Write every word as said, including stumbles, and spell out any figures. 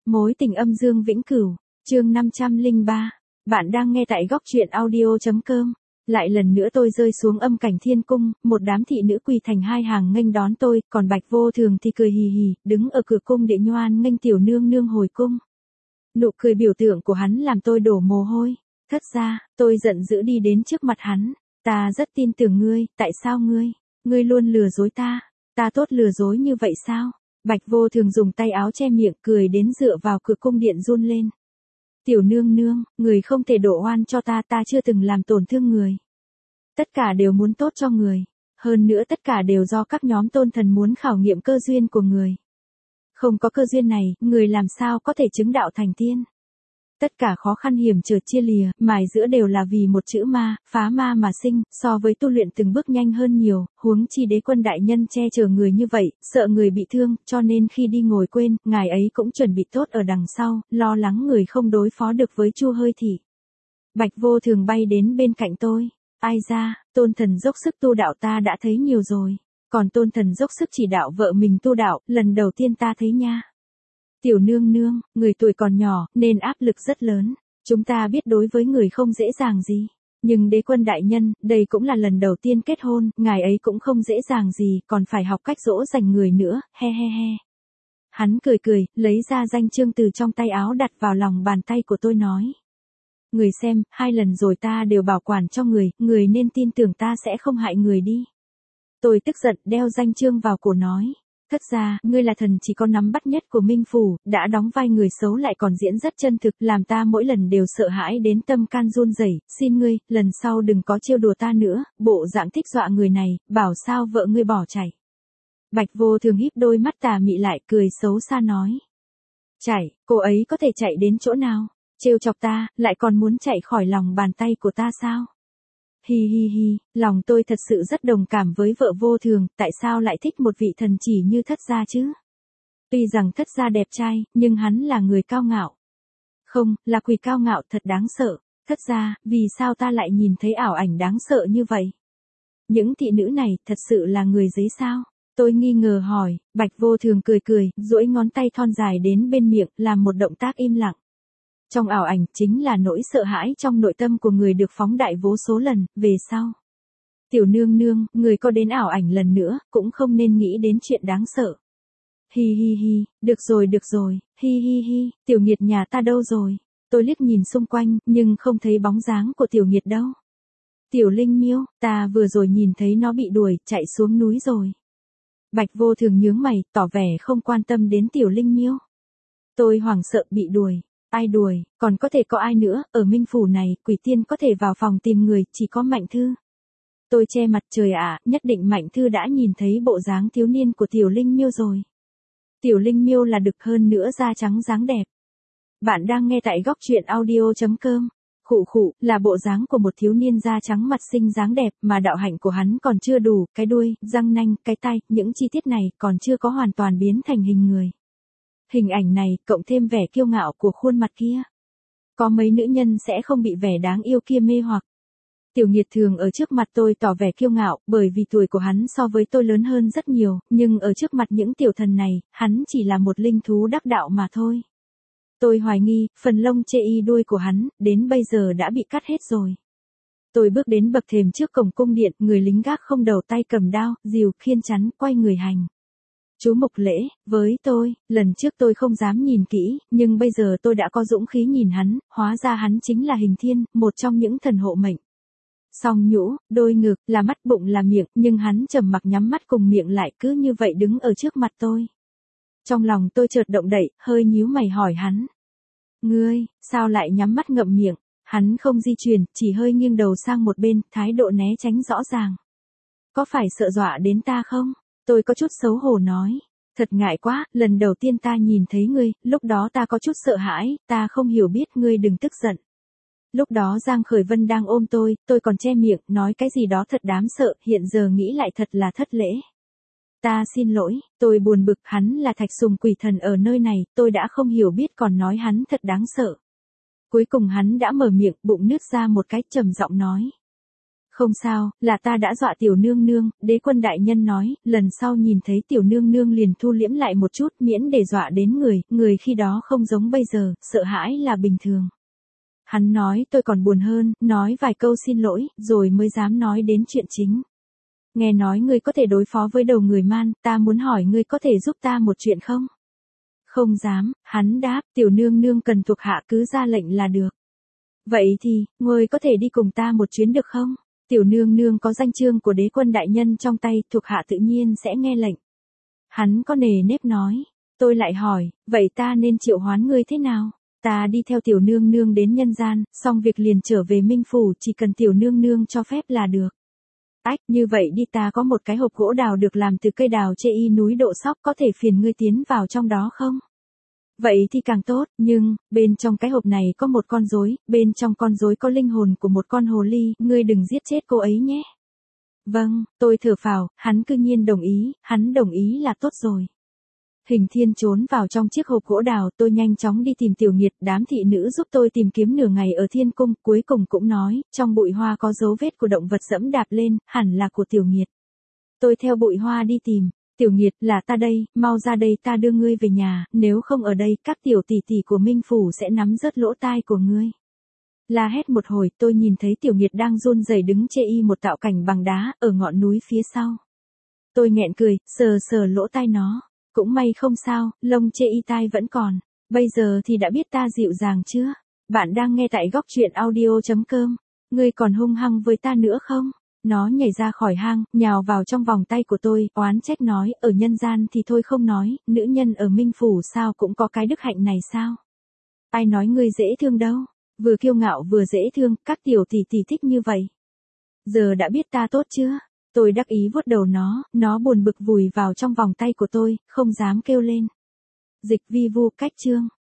Mối tình âm dương vĩnh cửu, chương năm trăm lẻ ba. Bạn đang nghe tại góc truyện audio.com. Lại lần nữa tôi rơi xuống âm cảnh thiên cung, một đám thị nữ quỳ thành hai hàng nghênh đón tôi, còn Bạch Vô Thường thì cười hì hì, đứng ở cửa cung để nhoan nghênh tiểu nương nương hồi cung. Nụ cười biểu tượng của hắn làm tôi đổ mồ hôi. Thất gia, tôi giận dữ đi đến trước mặt hắn. Ta rất tin tưởng ngươi, tại sao ngươi? Ngươi luôn lừa dối ta. Ta tốt lừa dối như vậy sao? Bạch Vô Thường dùng tay áo che miệng cười đến dựa vào cửa cung điện run lên. Tiểu nương nương, người không thể đổ oan cho ta, ta chưa từng làm tổn thương người. Tất cả đều muốn tốt cho người. Hơn nữa tất cả đều do các nhóm tôn thần muốn khảo nghiệm cơ duyên của người. Không có cơ duyên này, người làm sao có thể chứng đạo thành tiên. Tất cả khó khăn hiểm trở chia lìa, mài giữa đều là vì một chữ ma, phá ma mà sinh, so với tu luyện từng bước nhanh hơn nhiều, huống chi đế quân đại nhân che chở người như vậy, sợ người bị thương, cho nên khi đi ngồi quên, ngài ấy cũng chuẩn bị tốt ở đằng sau, lo lắng người không đối phó được với Chu Hơi Thị. Bạch Vô Thường bay đến bên cạnh tôi. Ai ra, tôn thần dốc sức tu đạo ta đã thấy nhiều rồi, còn tôn thần dốc sức chỉ đạo vợ mình tu đạo, lần đầu tiên ta thấy nha. Tiểu nương nương, người tuổi còn nhỏ, nên áp lực rất lớn. Chúng ta biết đối với người không dễ dàng gì. Nhưng đế quân đại nhân, đây cũng là lần đầu tiên kết hôn, ngài ấy cũng không dễ dàng gì, còn phải học cách dỗ dành người nữa, he he he. Hắn cười cười, lấy ra danh chương từ trong tay áo đặt vào lòng bàn tay của tôi nói. Người xem, hai lần rồi ta đều bảo quản cho người, người nên tin tưởng ta sẽ không hại người đi. Tôi tức giận đeo danh chương vào cổ nói. Thất gia, ngươi là thần chỉ có nắm bắt nhất của Minh Phủ, đã đóng vai người xấu lại còn diễn rất chân thực, làm ta mỗi lần đều sợ hãi đến tâm can run rẩy. Xin ngươi, lần sau đừng có trêu đùa ta nữa, bộ dạng thích dọa người này, bảo sao vợ ngươi bỏ chạy. Bạch Vô Thường híp đôi mắt tà mị lại cười xấu xa nói. Chạy, cô ấy có thể chạy đến chỗ nào? Trêu chọc ta, lại còn muốn chạy khỏi lòng bàn tay của ta sao? Hi hi hi, lòng tôi thật sự rất đồng cảm với vợ Vô Thường, tại sao lại thích một vị thần chỉ như thất gia chứ? Tuy rằng thất gia đẹp trai, nhưng hắn là người cao ngạo. Không, là quỷ cao ngạo thật đáng sợ. Thất gia, vì sao ta lại nhìn thấy ảo ảnh đáng sợ như vậy? Những thị nữ này thật sự là người giấy sao? Tôi nghi ngờ hỏi. Bạch Vô Thường cười cười, duỗi ngón tay thon dài đến bên miệng, làm một động tác im lặng. Trong ảo ảnh chính là nỗi sợ hãi trong nội tâm của người được phóng đại vô số lần, về sau. Tiểu nương nương, người có đến ảo ảnh lần nữa, cũng không nên nghĩ đến chuyện đáng sợ. Hi hi hi, được rồi được rồi, hi hi hi, tiểu nghiệt nhà ta đâu rồi? Tôi liếc nhìn xung quanh, nhưng không thấy bóng dáng của tiểu nghiệt đâu. Tiểu Linh Miêu, ta vừa rồi nhìn thấy nó bị đuổi, chạy xuống núi rồi. Bạch Vô Thường nhướng mày, tỏ vẻ không quan tâm đến tiểu Linh Miêu. Tôi hoảng sợ bị đuổi. Ai đuổi, còn có thể có ai nữa, ở Minh Phủ này, quỷ tiên có thể vào phòng tìm người, chỉ có Mạnh Thư. Tôi che mặt trời ạ, nhất định Mạnh Thư đã nhìn thấy bộ dáng thiếu niên của Tiểu Linh Miêu rồi. Tiểu Linh Miêu là đực hơn nữa da trắng dáng đẹp. Bạn đang nghe tại góc truyện audio.com. Khụ khụ, là bộ dáng của một thiếu niên da trắng mặt xinh dáng đẹp mà đạo hạnh của hắn còn chưa đủ, cái đuôi, răng nanh, cái tai, những chi tiết này còn chưa có hoàn toàn biến thành hình người. Hình ảnh này, cộng thêm vẻ kiêu ngạo của khuôn mặt kia. Có mấy nữ nhân sẽ không bị vẻ đáng yêu kia mê hoặc. Tiểu Nghiệt thường ở trước mặt tôi tỏ vẻ kiêu ngạo, bởi vì tuổi của hắn so với tôi lớn hơn rất nhiều, nhưng ở trước mặt những tiểu thần này, hắn chỉ là một linh thú đắc đạo mà thôi. Tôi hoài nghi, phần lông chê y đuôi của hắn, đến bây giờ đã bị cắt hết rồi. Tôi bước đến bậc thềm trước cổng cung điện, người lính gác không đầu tay cầm đao, rìu, khiên chắn, quay người hành. Chú Mục Lễ, với tôi, lần trước tôi không dám nhìn kỹ, nhưng bây giờ tôi đã có dũng khí nhìn hắn, hóa ra hắn chính là Hình Thiên, một trong những thần hộ mệnh. Song nhũ, đôi ngực, là mắt bụng là miệng, nhưng hắn trầm mặc nhắm mắt cùng miệng lại cứ như vậy đứng ở trước mặt tôi. Trong lòng tôi chợt động đậy, hơi nhíu mày hỏi hắn. Ngươi, sao lại nhắm mắt ngậm miệng? Hắn không di chuyển, chỉ hơi nghiêng đầu sang một bên, thái độ né tránh rõ ràng. Có phải sợ dọa đến ta không? Tôi có chút xấu hổ nói. Thật ngại quá, lần đầu tiên ta nhìn thấy ngươi, lúc đó ta có chút sợ hãi, ta không hiểu biết, ngươi đừng tức giận. Lúc đó Giang Khởi Vân đang ôm tôi, tôi còn che miệng, nói cái gì đó thật đáng sợ, hiện giờ nghĩ lại thật là thất lễ. Ta xin lỗi, tôi buồn bực, hắn là Thạch Sùng quỷ thần ở nơi này, tôi đã không hiểu biết còn nói hắn thật đáng sợ. Cuối cùng hắn đã mở miệng, bụng nứt ra một cái, trầm giọng nói. Không sao, là ta đã dọa tiểu nương nương, đế quân đại nhân nói, lần sau nhìn thấy tiểu nương nương liền thu liễm lại một chút miễn để dọa đến người, người khi đó không giống bây giờ, sợ hãi là bình thường. Hắn nói tôi còn buồn hơn, nói vài câu xin lỗi, rồi mới dám nói đến chuyện chính. Nghe nói ngươi có thể đối phó với đầu người man, ta muốn hỏi ngươi có thể giúp ta một chuyện không? Không dám, hắn đáp, tiểu nương nương cần thuộc hạ cứ ra lệnh là được. Vậy thì, ngươi có thể đi cùng ta một chuyến được không? Tiểu nương nương có danh chương của đế quân đại nhân trong tay, thuộc hạ tự nhiên sẽ nghe lệnh. Hắn có nề nếp nói. Tôi lại hỏi, vậy ta nên triệu hoán ngươi thế nào? Ta đi theo tiểu nương nương đến nhân gian, xong việc liền trở về Minh Phủ, chỉ cần tiểu nương nương cho phép là được. Ách, như vậy đi, ta có một cái hộp gỗ đào được làm từ cây đào chê y núi Độ Sóc, có thể phiền ngươi tiến vào trong đó không? Vậy thì càng tốt, nhưng, bên trong cái hộp này có một con rối, bên trong con rối có linh hồn của một con hồ ly, ngươi đừng giết chết cô ấy nhé. Vâng, tôi thở phào, hắn cư nhiên đồng ý, hắn đồng ý là tốt rồi. Hình Thiên trốn vào trong chiếc hộp gỗ đào, tôi nhanh chóng đi tìm Tiểu Nghiệt, đám thị nữ giúp tôi tìm kiếm nửa ngày ở thiên cung, cuối cùng cũng nói, trong bụi hoa có dấu vết của động vật dẫm đạp lên, hẳn là của Tiểu Nghiệt. Tôi theo bụi hoa đi tìm, Tiểu Nghiệt, là ta đây, mau ra đây, ta đưa ngươi về nhà, nếu không ở đây, các tiểu tỷ tỷ của Minh Phủ sẽ nắm rớt lỗ tai của ngươi. La hét một hồi, tôi nhìn thấy Tiểu Nghiệt đang run rẩy đứng chê y một tạo cảnh bằng đá, ở ngọn núi phía sau. Tôi nghẹn cười, sờ sờ lỗ tai nó. Cũng may không sao, lông chê y tai vẫn còn. Bây giờ thì đã biết ta dịu dàng chưa? Bạn đang nghe tại góc truyện audio chấm com. Ngươi còn hung hăng với ta nữa không? Nó nhảy ra khỏi hang, nhào vào trong vòng tay của tôi, oán trách nói, ở nhân gian thì thôi không nói, nữ nhân ở Minh Phủ sao cũng có cái đức hạnh này sao? Ai nói ngươi dễ thương đâu? Vừa kiêu ngạo vừa dễ thương, các tiểu tỷ tỷ thích như vậy. Giờ đã biết ta tốt chưa? Tôi đắc ý vuốt đầu nó, nó buồn bực vùi vào trong vòng tay của tôi, không dám kêu lên. Dịch vi vu cách chương.